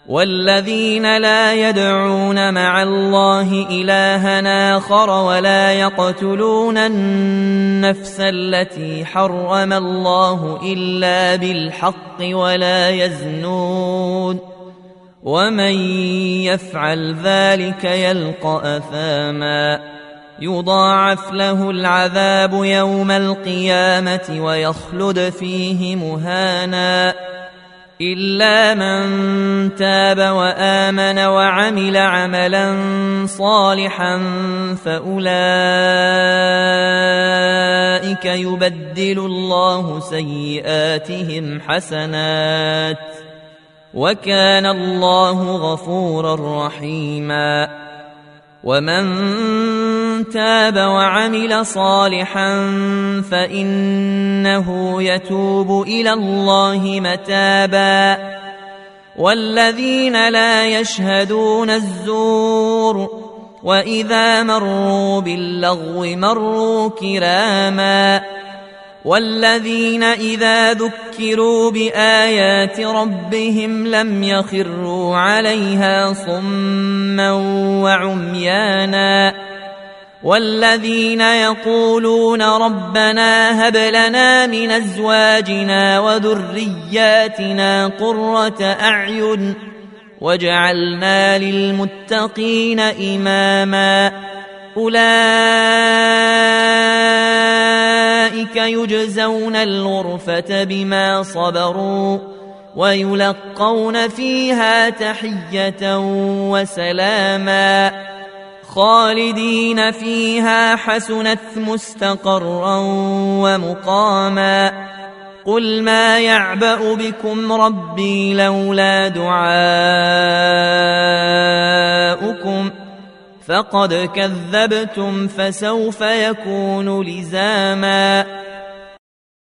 والذين لا يدعون مع الله إلها آخر ولا يقتلون النفس التي حرم الله إلا بالحق ولا يزنون ومن يفعل ذلك يلقى أثاما يضاعف له العذاب يوم القيامة ويخلد فيه مهانا إلا من تاب وآمن وعمل عملا صالحا فأولئك يبدل الله سيئاتهم حسنات وكان الله غفورا رحيما ومن تاب وعمل صالحا فإنه يتوب إلى الله متابا والذين لا يشهدون الزور وإذا مروا باللغو مروا كراما والذين إذا ذكروا بآيات ربهم لم يخروا عليها صما وعميانا والذين يقولون ربنا هب لنا من أزواجنا وذرياتنا قرة أعين واجعلنا للمتقين إماما أولئك يجزون الغرفة بما صبروا ويلقون فيها تحية وسلاما خالدين فيها حسنت مستقرا ومقاما قل ما يعبأ بكم ربي لولا دعاؤكم فقد كذبتم فسوف يكون لزاما